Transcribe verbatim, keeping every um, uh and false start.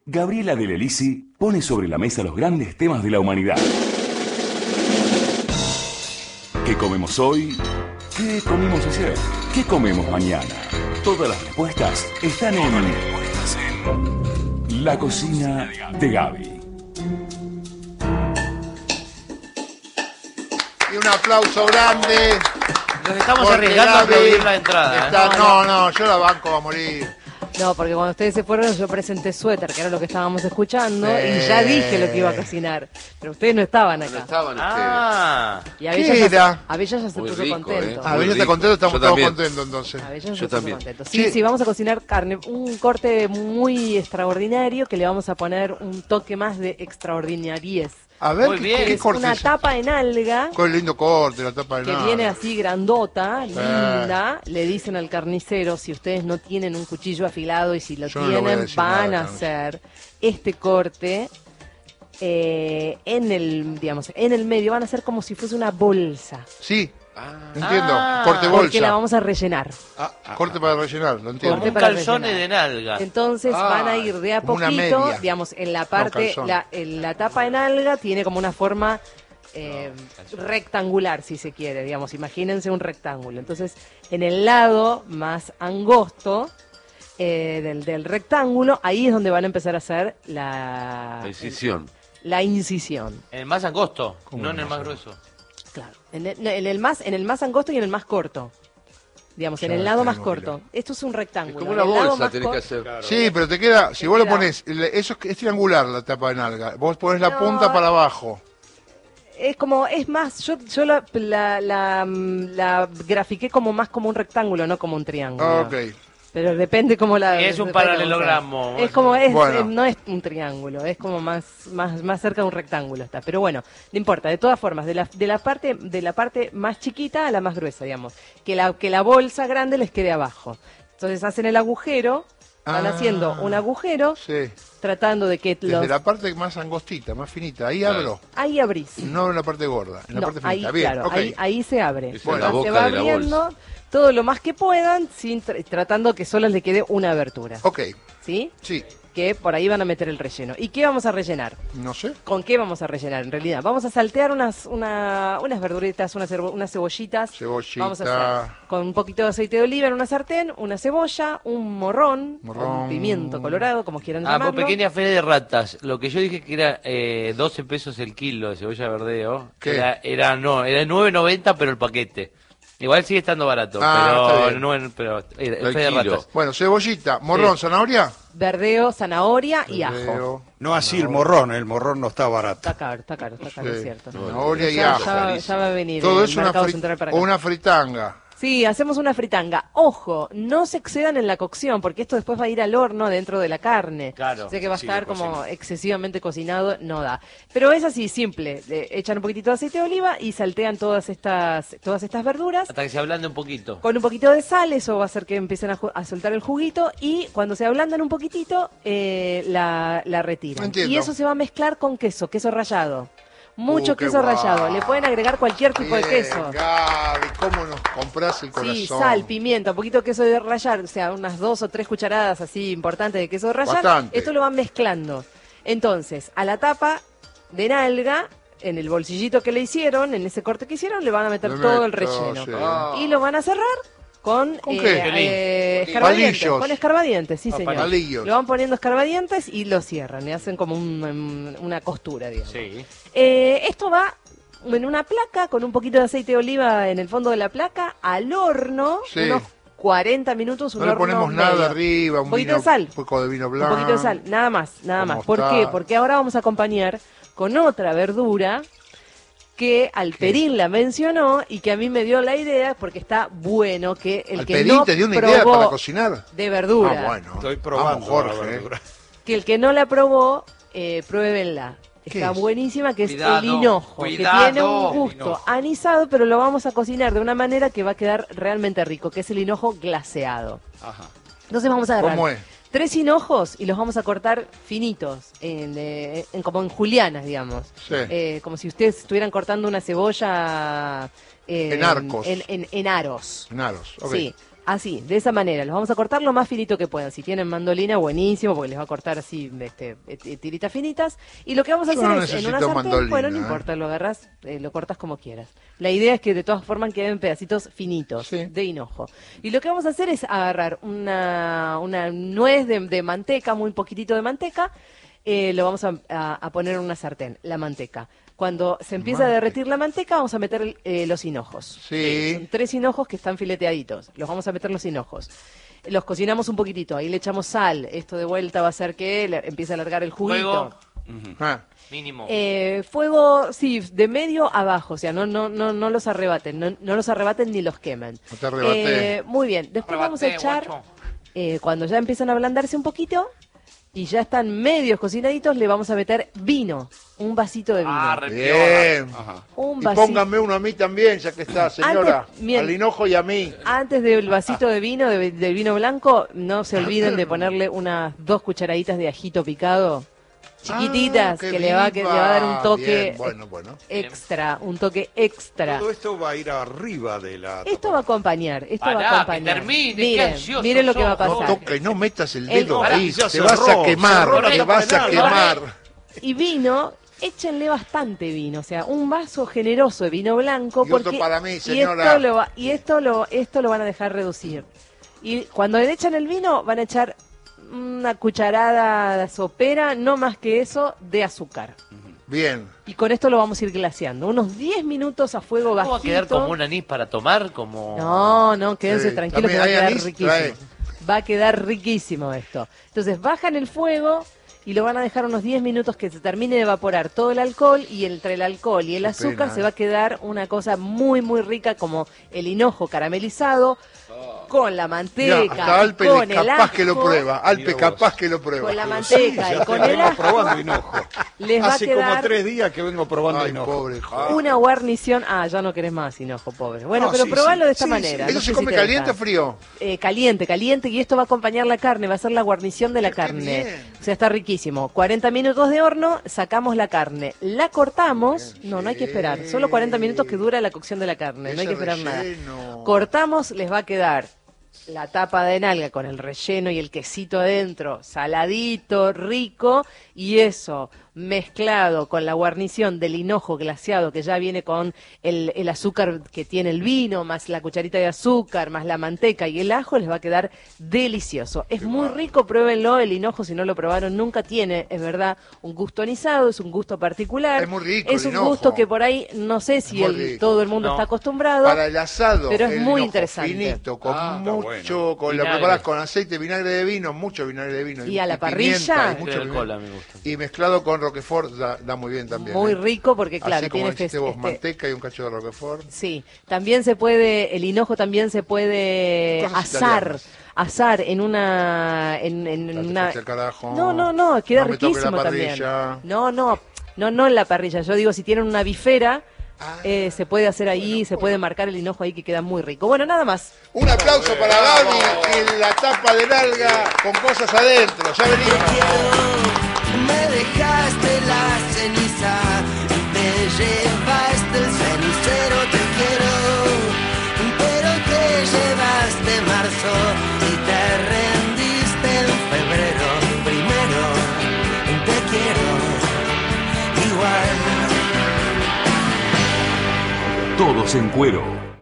Gabriela Del Elisi pone sobre la mesa los grandes temas de la humanidad. ¿Qué comemos hoy? ¿Qué comimos ayer? ¿Qué comemos mañana? Todas las respuestas están en La Cocina de Gaby. Y un aplauso grande. Nos estamos arriesgando a pedir la entrada. Está, ¿eh? no, no, yo la banco va a morir. No, porque cuando ustedes se fueron yo presenté Suéter, que era lo que estábamos escuchando, Eh. y ya dije lo que iba a cocinar. Pero ustedes no estaban acá. No estaban ustedes. Ah, Y Abella ¿Qué ya, era? se, Abella ya se Muy puso rico, contento. ¿eh? A Muy ver, yo rico. te contento, estamos Yo todos también. contentos entonces. Abella ya se Yo puso también. contento. Sí, Sí. sí, vamos a cocinar carne, un corte muy extraordinario que le vamos a poner un toque más de extraordinariez. A ver, Muy ¿qué, bien. qué Es corte una es? tapa en alga Qué lindo corte, la tapa de que nada. viene así grandota, linda. Le dicen al carnicero, si ustedes no tienen un cuchillo afilado y si lo Yo no le voy a tienen, decir van nada, a Carlos. hacer este corte eh, en el, digamos, en el medio. Van a hacer como si fuese una bolsa, Sí, Ah, entiendo. Ah, corte porque la bolsa. vamos a rellenar. Ah, corte para rellenar, lo entiendo. como Corte un para calzone rellenar. de nalga. Entonces Ah, van a ir de a como una poquito, media. digamos, en la parte, calzón. la, en la tapa en alga tiene como una forma eh, rectangular, si se quiere, digamos, imagínense un rectángulo. Entonces, en el lado más angosto eh, del, del rectángulo, ahí es donde van a empezar a hacer la, la incisión. la incisión. En el más angosto, ¿Cómo no en no? el más grueso. Claro, en el, en el más, en el más angosto y en el más corto. Digamos, en Ya el lado más tenemos corto. Esto es un Es rectángulo. como En una el lado bolsa más tenés que cor- hacer. Sí, pero te queda, si Te vos lo queda- pones, le- eso es, es triangular la tapa de nalga. Vos pones la No, punta para abajo. Es como, es más, yo, yo la, la, la, mm, la grafiqué como más como un rectángulo, no como un triángulo. Ok. Pero depende cómo la... Es un depende cómo paralelogramo. sea. Es como, es, Bueno. eh, no es un triángulo, es como más, más, más cerca de un rectángulo está. Pero bueno, no importa, de todas formas, de la, de la parte, de la parte más chiquita a la más gruesa, digamos. Que la, que la bolsa grande les quede abajo. Entonces hacen el agujero, van Ah. haciendo un agujero, Sí. tratando de que Desde los... la parte más angostita, más finita. Ahí Claro. abro. Ahí abrís. No en la parte gorda, en la No, parte ahí, finita. Bien, claro, ok. ahí, ahí se abre. Es en la Entonces boca se va de la abriendo bolsa. todo lo más que puedan, sin tr- tratando que solo les quede una abertura. Ok, ¿Sí? sí. Que por ahí van a meter el relleno. ¿Y qué vamos a rellenar? No sé. ¿Con qué vamos a rellenar en realidad? Vamos a saltear unas, una, unas verduritas, unas, cebo- unas cebollitas. Cebollita. Vamos a hacer con un poquito de aceite de oliva en una sartén, una cebolla, un morrón, Morrón. un pimiento colorado, como quieran Ah, por llamarlo. pequeña fe de ratas. Lo que yo dije que era eh, doce pesos el kilo de cebolla verdeo. ¿Qué? Era, era, no, era nueve noventa pero el paquete. Igual sigue estando barato, Ah, está pero, bien. no, pero eh, El fe de kilo. ratas. Bueno, cebollita, morrón, Sí. zanahoria. Verdeo, zanahoria y ajo. Verdeo, No así el morrón, el morrón no está barato. Está caro, está caro, está caro, Sí. es cierto. Zanahoria y Ya, ajo. ya, ya va a venir Todo el es una, mercado fri- central para o acá. una fritanga. Sí, hacemos una fritanga. Ojo, no se excedan en la cocción, porque esto después va a ir al horno dentro de la carne. Claro. Sé que va a Sí, estar lo como cocino. excesivamente cocinado, no da. Pero es así, simple. Le echan un poquitito de aceite de oliva y saltean todas estas, todas estas verduras. Hasta que se ablande un poquito. Con un poquito de sal, eso va a hacer que empiecen a, ju- a soltar el juguito. Y cuando se ablandan un poquitito, eh, la, la retiran. Entiendo. Y eso se va a mezclar con queso, queso rallado. Mucho Uh, qué queso guau. rallado. Le pueden agregar cualquier tipo de Bien, queso. Gaby, ¿cómo nos compras el corazón? Sí, sal, pimienta, un poquito de queso de rallar, o sea, unas dos o tres cucharadas así importantes de queso de rallar. Bastante. Esto lo van mezclando. Entonces, a la tapa de nalga, en el bolsillito que le hicieron, en ese corte que hicieron, le van a meter Le todo el meto, relleno. sí. Ah. Y lo van a cerrar con, ¿Con eh, qué? eh, escarbadientes. Palillos. Con escarbadientes, sí, Ah, señor. palillos. Lo van poniendo escarbadientes y lo cierran, y hacen como un- una costura, digamos. Sí. Eh, esto va en una placa con un poquito de aceite de oliva en el fondo de la placa al horno, Sí. unos cuarenta minutos, un No le horno ponemos nada medio. arriba, un, Un poquito vino, de sal. un poco de vino Un blanco. poquito de sal, nada más, nada con más. ¿Por qué? mostaza. Porque ahora vamos a acompañar con otra verdura que Alperín la mencionó y que a mí me dio la idea porque está bueno que el que Alperín no te dio una idea probó para cocinar. de verdura, Ah, bueno. Estoy probando Vamos, Jorge. la eh. verdura. que el que no la probó, eh, pruébenla. ¿Qué Está es? buenísima, que es Cuidado, el hinojo, cuidado. que tiene un gusto Hinojo. anisado, pero lo vamos a cocinar de una manera que va a quedar realmente rico, que es el hinojo glaseado. Ajá. Entonces vamos a agarrar ¿Cómo es? tres hinojos y los vamos a cortar finitos, en, eh, en- como en julianas, digamos. Sí. Eh, como si ustedes estuvieran cortando una cebolla... eh, En arcos. En, en- en aros. En aros, ok. Sí. Así, de esa manera, los vamos a cortar lo más finito que puedan. Si tienen mandolina, buenísimo, porque les va a cortar así este, eh, tiritas finitas. Y lo que vamos a Yo hacer no es, en una necesito sartén, mandolina, bueno, no ¿eh? importa, lo agarras, eh, lo cortas como quieras. La idea es que de todas formas queden pedacitos finitos Sí. de hinojo. Y lo que vamos a hacer es agarrar una, una nuez de, de manteca, muy poquitito de manteca, eh, lo vamos a, a- a poner en una sartén, la manteca. Cuando se empieza a Manteca. derretir la manteca, vamos a meter eh, los hinojos. Sí. Son tres hinojos que están fileteaditos. Los vamos a meter los hinojos. Los cocinamos un poquitito, ahí le echamos sal. Esto de vuelta va a hacer que le- empiece a alargar el juguito. Fuego Ah, mínimo. Eh, fuego, sí, de medio a bajo, o sea, no, no, no, no los arrebaten, no, no los arrebaten ni los quemen. No te arrebaté. Eh, muy bien, después vamos a Arrebaté, echar, guacho. eh, cuando ya empiezan a ablandarse un poquito y ya están medios cocinaditos, le vamos a meter vino, un vasito de vino. Ah, re bien. Ajá. un Y vasito. póngame uno a mí también, ya que está, señora. Antes, bien. Al hinojo y a mí. Antes del vasito de vino, de- del vino blanco, no se olviden de ponerle unas dos cucharaditas de ajito picado, chiquititas, Ah, qué que le va, que le va a dar un viva. toque Bien, bueno, bueno. extra, un toque extra. Todo esto va a ir arriba de la... Esto va a acompañar, esto Pará, va a que acompañar. termine, qué miren, ansiosos miren lo que va a sos. No pasar. toques, no metas el El- dedo Pará, ahí. ya Te cerró, vas a quemar, cerró, te no vas pone a nada. quemar. Y vino, échenle bastante vino, o sea, un vaso generoso de vino blanco. Y otro porque, para mí, y señora. esto lo va- y esto lo, esto lo van a dejar reducir. Y cuando le echan el vino, van a echar una cucharada sopera, no más que eso, de azúcar. Bien. Y con esto lo vamos a ir glaseando. Unos diez minutos a fuego ¿No bajito. va a quedar como un anís para tomar? Como... No, no, quédense Sí, tranquilos que va a también quedar hay anís, riquísimo. trae. Va a quedar riquísimo esto. Entonces bajan el fuego y lo van a dejar unos diez minutos que se termine de evaporar todo el alcohol, y entre el alcohol y el Qué azúcar pena, se ¿eh? va a quedar una cosa muy muy rica, como el hinojo caramelizado con la manteca, Mirá, hasta Alpe y con le- el capaz que lo ajo, prueba. Alpe Mira vos. capaz que lo prueba. con la Sí, manteca ya y con te el vengo ajo. probando hinojo. Les va a Hace quedar como tres días que vengo probando Ay, hinojo. pobre joven. una guarnición. Ah, ya no querés más hinojo, pobre. Bueno, No, pero sí, probalo sí, de esta sí, manera. sí. ¿Eso no se sé si come te caliente o gusta. frío? Eh, caliente, caliente, y esto va a acompañar la carne, va a ser la guarnición de la Qué carne. bien. O sea, está riquísimo. cuarenta minutos de horno, sacamos la carne, la cortamos, no, no hay que esperar, solo cuarenta minutos que dura la cocción de la carne, no hay Ese que esperar relleno. nada. Cortamos, les va a quedar la tapa de nalga con el relleno y el quesito adentro, saladito, rico, y eso mezclado con la guarnición del hinojo glaseado que ya viene con el, el azúcar que tiene el vino, más la cucharita de azúcar, más la manteca y el ajo, les va a quedar delicioso. Es muy rico, pruébenlo, el hinojo si no lo probaron nunca tiene, es verdad, un gusto anisado, es un gusto particular. Es muy rico Es el un hinojo. gusto que por ahí no sé si muy el- rico. todo el mundo No. está acostumbrado. Para el asado, Pero es el muy hinojo interesante. finito, con Ah, está mucho, bueno. con lo Vinagre. preparas con aceite, vinagre de vino, mucho vinagre de vino. Y a la pimienta, parrilla. y mucho El pimienta. alcohol a mí me gusta. Y mezclado con Roquefort da, da muy bien también. Muy ¿eh? rico porque, claro, Así como tiene dijiste fes- vos, este- manteca y un cacho de Roquefort. Sí, también se puede, el hinojo también se puede Cosas asar, italianas. asar en una, en, en Ya te una. fuiste al carajo. No, no, no, queda No me toques riquísimo la también. parrilla. No, no, no, no en la parrilla. Yo digo, si tienen una bifera, Ah, eh, se puede hacer ahí, se puede marcar el hinojo ahí que queda muy rico. Bueno, nada más. Un aplauso para Gaby y la tapa de nalga con cosas adentro. Ya venimos. Me dejaste la ceniza, me llevaste el cenicero, te quiero, pero te llevaste marzo y te rendiste en febrero. Primero, te quiero igual. Todos en cuero.